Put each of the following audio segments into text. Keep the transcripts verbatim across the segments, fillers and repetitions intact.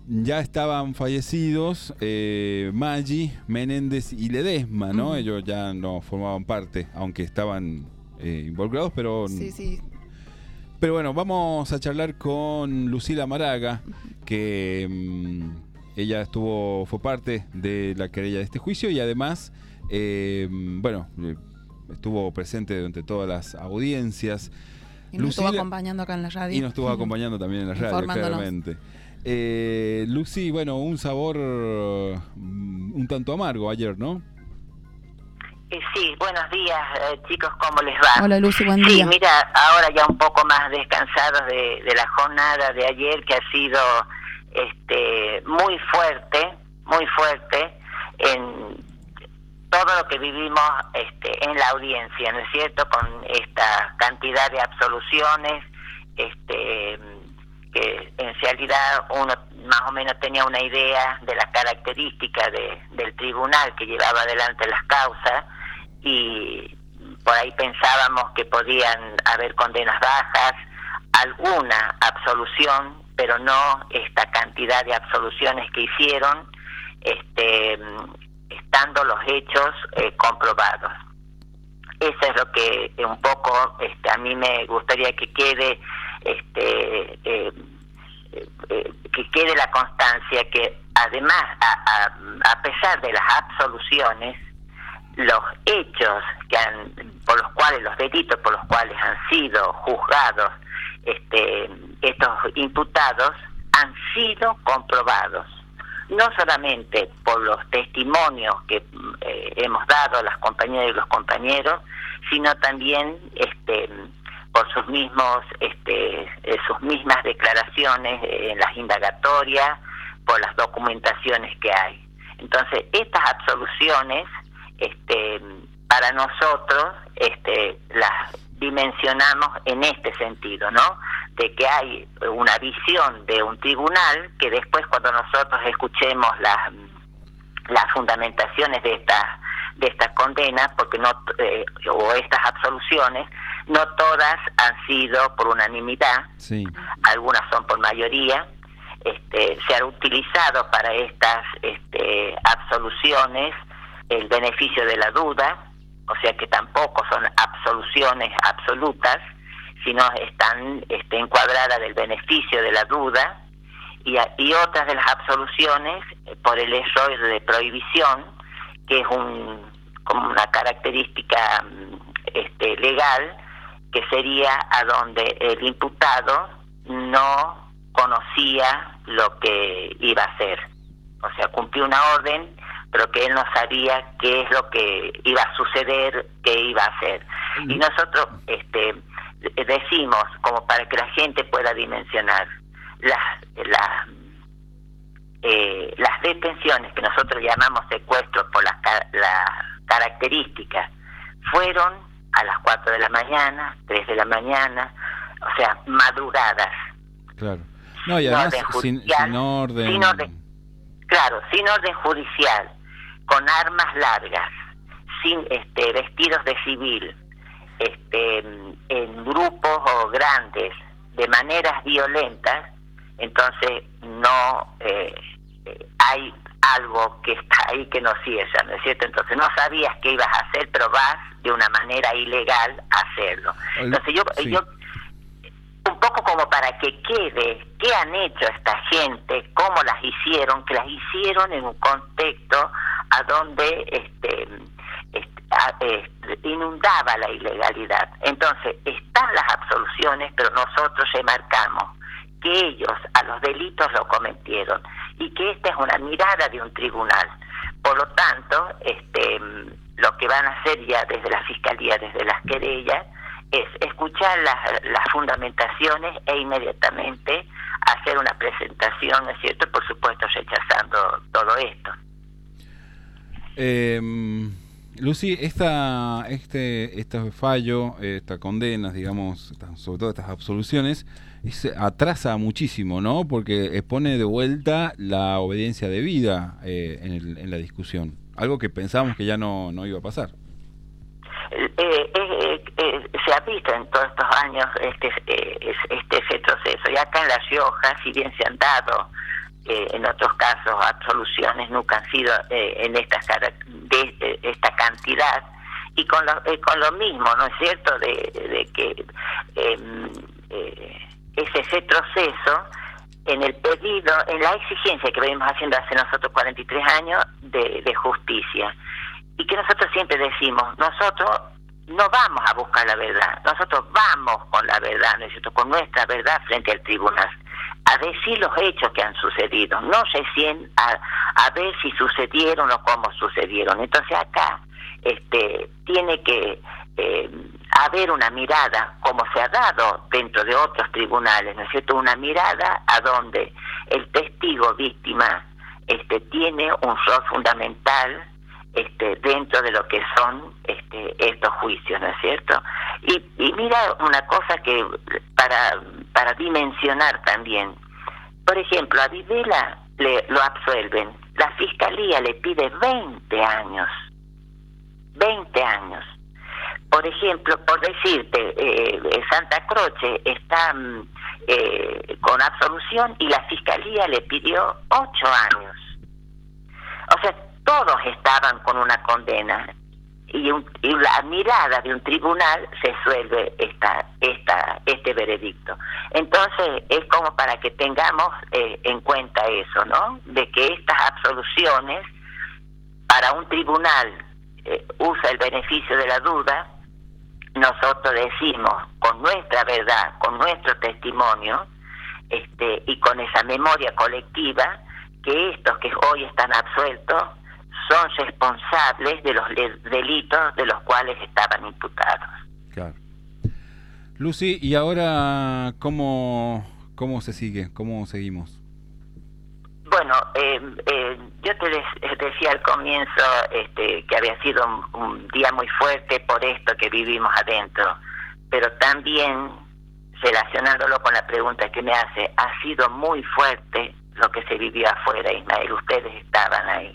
ya estaban fallecidos eh, Maggi, Menéndez y Ledesma, ¿no? Uh-huh. Ellos ya no formaban parte, aunque estaban eh, involucrados, pero... Sí, sí. Pero bueno, vamos a charlar con Lucila Maraga, que um, ella estuvo fue parte de la querella de este juicio y además, eh, bueno, estuvo presente durante todas las audiencias. Y nos Lucila, estuvo acompañando acá en la radio. Y nos estuvo acompañando también en la radio, claramente. Eh, Lucy, bueno, un sabor um, un tanto amargo ayer, ¿no? Eh, sí, buenos días, eh, chicos, ¿cómo les va? Hola, Lucy, buen sí, día. Sí, mira, ahora ya un poco más descansados de, de la jornada de ayer, que ha sido este muy fuerte, muy fuerte, en todo lo que vivimos este, en la audiencia, ¿no es cierto?, con esta cantidad de absoluciones, este que en realidad uno más o menos tenía una idea de las características de, del tribunal que llevaba adelante las causas, y por ahí pensábamos que podían haber condenas bajas, alguna absolución, pero no esta cantidad de absoluciones que hicieron, este estando los hechos eh, comprobados. Eso es lo que un poco este, a mí me gustaría que quede, este eh, eh, que quede la constancia que además, a, a, a pesar de las absoluciones, los hechos que han, por los cuales, los delitos por los cuales han sido juzgados este, estos imputados, han sido comprobados. No solamente por los testimonios que eh, hemos dado las compañeras y los compañeros, sino también este, por sus mismos, este, eh, sus mismas declaraciones en las indagatorias, por las documentaciones que hay. Entonces, estas absoluciones, este, para nosotros, este, las dimensionamos en este sentido, ¿no? De que hay una visión de un tribunal que después, cuando nosotros escuchemos las las fundamentaciones de estas de estas condenas, porque no eh, o estas absoluciones, no todas han sido por unanimidad, sí. Algunas son por mayoría. Este, se ha utilizado para estas este, absoluciones el beneficio de la duda, o sea que tampoco son absoluciones absolutas, sino están este, encuadradas del beneficio de la duda, y, y otras de las absoluciones por el error de prohibición, que es un como una característica este, legal, que sería a donde el imputado no conocía lo que iba a hacer, o sea, cumplió una orden, pero que él no sabía qué es lo que iba a suceder, qué iba a hacer. Y nosotros este decimos, como para que la gente pueda dimensionar, las las eh, las detenciones que nosotros llamamos secuestros por las la características fueron a las cuatro de la mañana, tres de la mañana, o sea, madrugadas. Claro. No, y además sin, sin orden. Sin orden. Claro, sin orden judicial, con armas largas, sin este vestidos de civil, este en grupos o grandes, de maneras violentas. Entonces no eh, eh, hay algo que está ahí que no cierra, ¿no es cierto? Entonces no sabías qué ibas a hacer, pero vas de una manera ilegal a hacerlo. Entonces yo, sí. yo un poco como para que quede qué han hecho esta gente, cómo las hicieron, que las hicieron en un contexto a donde este, este, a, este inundaba la ilegalidad. Entonces están las absoluciones, pero nosotros remarcamos que ellos a los delitos lo cometieron y que esta es una mirada de un tribunal. Por lo tanto, este lo que van a hacer ya desde la Fiscalía, desde las querellas, es escuchar las, las fundamentaciones e inmediatamente hacer una presentación, ¿no es cierto?, por supuesto rechazando todo esto. Eh, Lucy, esta, este, este fallo, esta condenas, digamos, sobre todo estas absoluciones, se atrasa muchísimo, ¿no? Porque pone de vuelta la obediencia debida eh, en, el, en la discusión, algo que pensábamos que ya no, no iba a pasar. Eh, eh, eh, se ha visto en todos estos años este, eh, este retroceso, y acá en La Rioja, si bien se han dado eh, en otros casos absoluciones nunca han sido eh, en esta, de, de esta cantidad, y con lo, eh, con lo mismo, ¿no es cierto?, de, de que eh, eh, ese retroceso en el pedido, en la exigencia que venimos haciendo hace nosotros cuarenta y tres años de, de justicia, y que nosotros siempre decimos, nosotros no vamos a buscar la verdad, nosotros vamos con la verdad, ¿no es cierto?, con nuestra verdad frente al tribunal, a decir los hechos que han sucedido, no recién a, a ver si sucedieron o cómo sucedieron. Entonces acá este tiene que eh, haber una mirada, como se ha dado dentro de otros tribunales, ¿no es cierto?, una mirada a donde el testigo víctima este tiene un rol fundamental este dentro de lo que son este estos juicios, ¿no es cierto? Y, y mira una cosa que para para dimensionar también, por ejemplo, a Videla le, lo absuelven, la fiscalía le pide veinte años, veinte años. Por ejemplo, por decirte, eh, Santa Croce está eh, con absolución y la fiscalía le pidió ocho años. O sea, todos estaban con una condena y, un, y la mirada de un tribunal se suelve esta, esta, este veredicto. Entonces es como para que tengamos eh, en cuenta eso, ¿no? De que estas absoluciones para un tribunal eh, usa el beneficio de la duda. Nosotros decimos con nuestra verdad, con nuestro testimonio este, y con esa memoria colectiva que estos que hoy están absueltos son responsables de los delitos de los cuales estaban imputados. Claro. Lucy, ¿y ahora cómo, cómo se sigue? ¿Cómo seguimos? Bueno, eh, eh, yo te de- decía al comienzo este, que había sido un, un día muy fuerte por esto que vivimos adentro, pero también, relacionándolo con la pregunta que me hace, ha sido muy fuerte lo que se vivió afuera, Ismael, ustedes estaban ahí.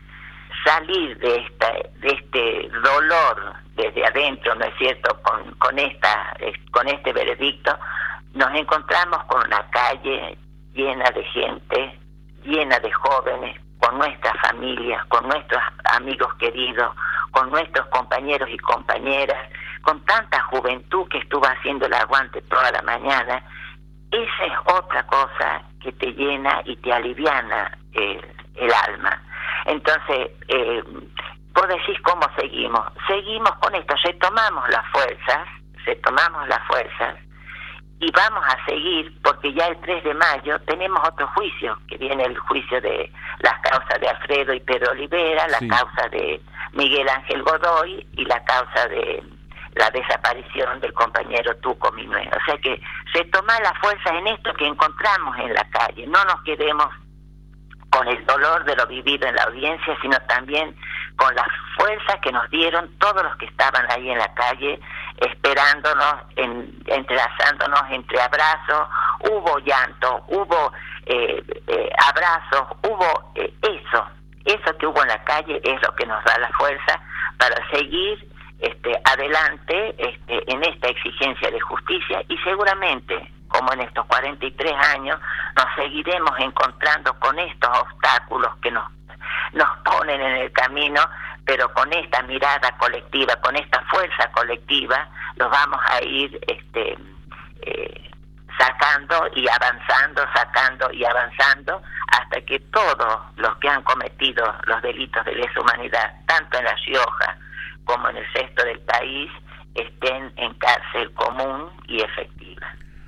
Salir de esta, de este dolor desde adentro, ¿no es cierto?, con, con esta, con este veredicto, nos encontramos con una calle llena de gente, llena de jóvenes, con nuestras familias, con nuestros amigos queridos, con nuestros compañeros y compañeras, con tanta juventud que estuvo haciendo el aguante toda la mañana. Esa es otra cosa que te llena y te aliviana eh, el alma. Entonces, eh, vos decís cómo seguimos. Seguimos con esto, retomamos las fuerzas, retomamos las fuerzas y vamos a seguir porque ya el tres de mayo tenemos otro juicio, que viene el juicio de las causas de Alfredo y Pedro Olivera, la sí. causa de Miguel Ángel Godoy y la causa de la desaparición del compañero Tuco Minué. O sea que retomar las fuerzas en esto que encontramos en la calle, no nos quedemos con el dolor de lo vivido en la audiencia, sino también con la fuerza que nos dieron todos los que estaban ahí en la calle, esperándonos, en, entrelazándonos entre abrazos. Hubo llanto, hubo eh, eh, abrazos, hubo eh, eso, eso que hubo en la calle es lo que nos da la fuerza para seguir este, adelante este, en esta exigencia de justicia y seguramente, como en estos cuarenta y tres años, nos seguiremos encontrando con estos obstáculos que nos, nos ponen en el camino, pero con esta mirada colectiva, con esta fuerza colectiva, los vamos a ir este, eh, sacando y avanzando, sacando y avanzando, hasta que todos los que han cometido los delitos de lesa humanidad, tanto en La Rioja como en el resto del país, estén en cárcel común y efectiva.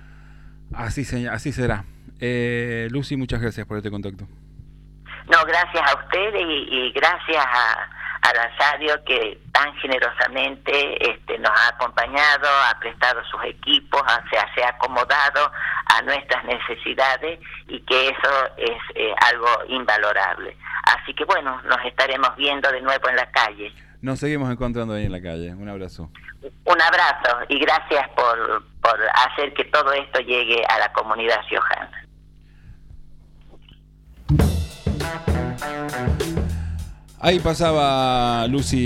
Así, se, así será. Eh, Lucy, muchas gracias por este contacto. No, gracias a ustedes y, y gracias a, a la radio que tan generosamente este, nos ha acompañado, ha prestado sus equipos, ha, se, ha, se ha acomodado a nuestras necesidades y que eso es eh, algo invalorable. Así que bueno, nos estaremos viendo de nuevo en la calle. Nos seguimos encontrando ahí en la calle. Un abrazo. Un abrazo y gracias por, por hacer que todo esto llegue a la comunidad riojana. Ahí pasaba Lucy.